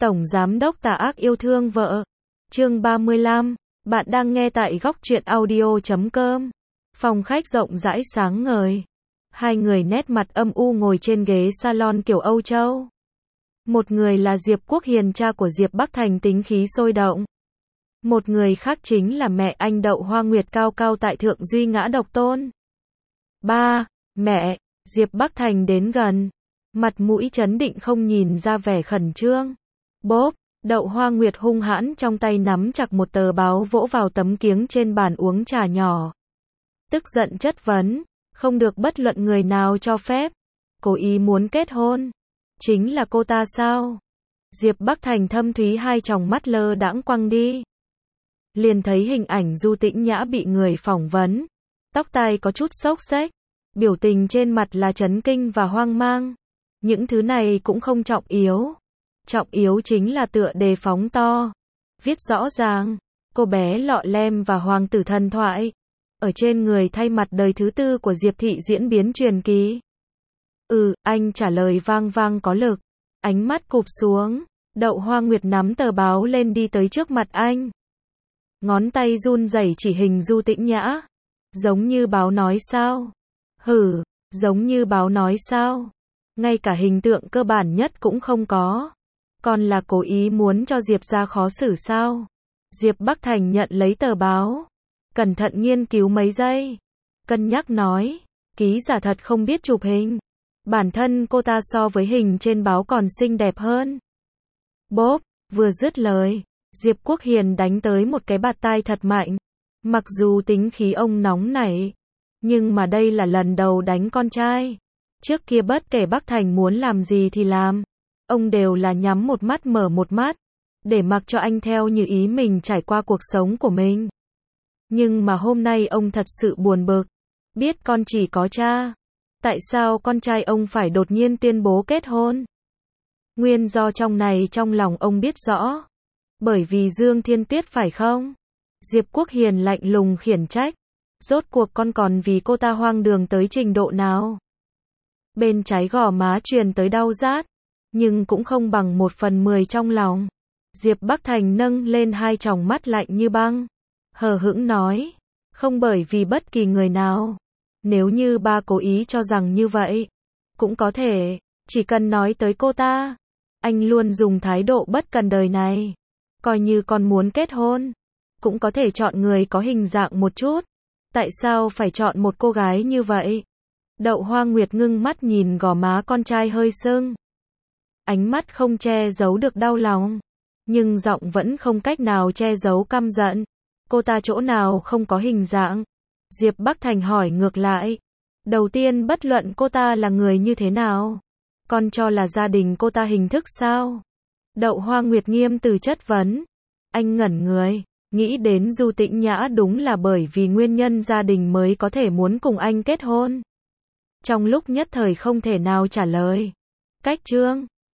Tổng Giám đốc tà ác yêu thương vợ. Chương 35. Bạn đang nghe tại góc truyện audio.com. Phòng khách rộng rãi sáng ngời. Hai người nét mặt âm u ngồi trên ghế salon kiểu Âu Châu. Một người là Diệp Quốc Hiền, cha của Diệp Bắc Thành, tính khí sôi động. Một người khác chính là mẹ anh Đậu Hoa Nguyệt, cao cao tại thượng, duy ngã độc tôn. Ba, mẹ, Diệp Bắc Thành đến gần. Mặt mũi trấn định, không nhìn ra vẻ khẩn trương. Bốp, Đậu Hoa Nguyệt hung hãn trong tay nắm chặt một tờ báo vỗ vào tấm kiếng trên bàn uống trà nhỏ. Tức giận chất vấn, không được bất luận người nào cho phép. Cố ý muốn kết hôn. Chính là cô ta sao? Diệp Bắc Thành thâm thúy hai tròng mắt lơ đãng quăng đi. Liền thấy hình ảnh Du Tĩnh Nhã bị người phỏng vấn. Tóc tai có chút xốc xếch. Biểu tình trên mặt là chấn kinh và hoang mang. Những thứ này cũng không trọng yếu. Trọng yếu chính là tựa đề phóng to. Viết rõ ràng, cô bé lọ lem và hoàng tử thần thoại. Ở trên người thay mặt đời thứ tư của Diệp thị diễn biến truyền kỳ. Anh trả lời vang vang có lực. Ánh mắt cụp xuống. Đậu Hoa Nguyệt nắm tờ báo lên đi tới trước mặt anh. Ngón tay run rẩy chỉ hình Du Tĩnh Nhã. Giống như báo nói sao? Giống như báo nói sao? Ngay cả hình tượng cơ bản nhất cũng không có. Còn là cố ý muốn cho Diệp ra khó xử sao? Diệp Bắc Thành nhận lấy tờ báo. Cẩn thận nghiên cứu mấy giây. Cân nhắc nói. Ký giả thật không biết chụp hình. Bản thân cô ta so với hình trên báo còn xinh đẹp hơn. Bốp, vừa dứt lời. Diệp Quốc Hiền đánh tới một cái bạt tai thật mạnh. Mặc dù tính khí ông nóng nảy. Nhưng mà đây là lần đầu đánh con trai. Trước kia bất kể Bắc Thành muốn làm gì thì làm. Ông đều là nhắm một mắt mở một mắt. Để mặc cho anh theo như ý mình trải qua cuộc sống của mình. Nhưng mà hôm nay ông thật sự buồn bực. Biết con chỉ có cha. Tại sao con trai ông phải đột nhiên tuyên bố kết hôn? Nguyên do trong này trong lòng ông biết rõ. Bởi vì Dương Thiên Tuyết phải không? Diệp Quốc Hiền lạnh lùng khiển trách. Rốt cuộc con còn vì cô ta hoang đường tới trình độ nào? Bên trái gò má truyền tới đau rát. Nhưng cũng không bằng 1/10 trong lòng. Diệp Bắc Thành nâng lên hai tròng mắt lạnh như băng. Hờ hững nói. Không bởi vì bất kỳ người nào. Nếu như ba cố ý cho rằng như vậy. Cũng có thể. Chỉ cần nói tới cô ta. Anh luôn dùng thái độ bất cần đời này. Coi như con muốn kết hôn. Cũng có thể chọn người có hình dạng một chút. Tại sao phải chọn một cô gái như vậy? Đậu Hoa Nguyệt ngưng mắt nhìn gò má con trai hơi sưng. Ánh mắt không che giấu được đau lòng. Nhưng giọng vẫn không cách nào che giấu căm giận. Cô ta chỗ nào không có hình dạng? Diệp Bắc Thành hỏi ngược lại. Đầu tiên, bất luận cô ta là người như thế nào. Con cho là gia đình cô ta hình thức sao? Đậu Hoa Nguyệt nghiêm từ chất vấn. Anh ngẩn người. Nghĩ đến Du Tĩnh Nhã đúng là bởi vì nguyên nhân gia đình mới có thể muốn cùng anh kết hôn. Trong lúc nhất thời không thể nào trả lời. Cách chương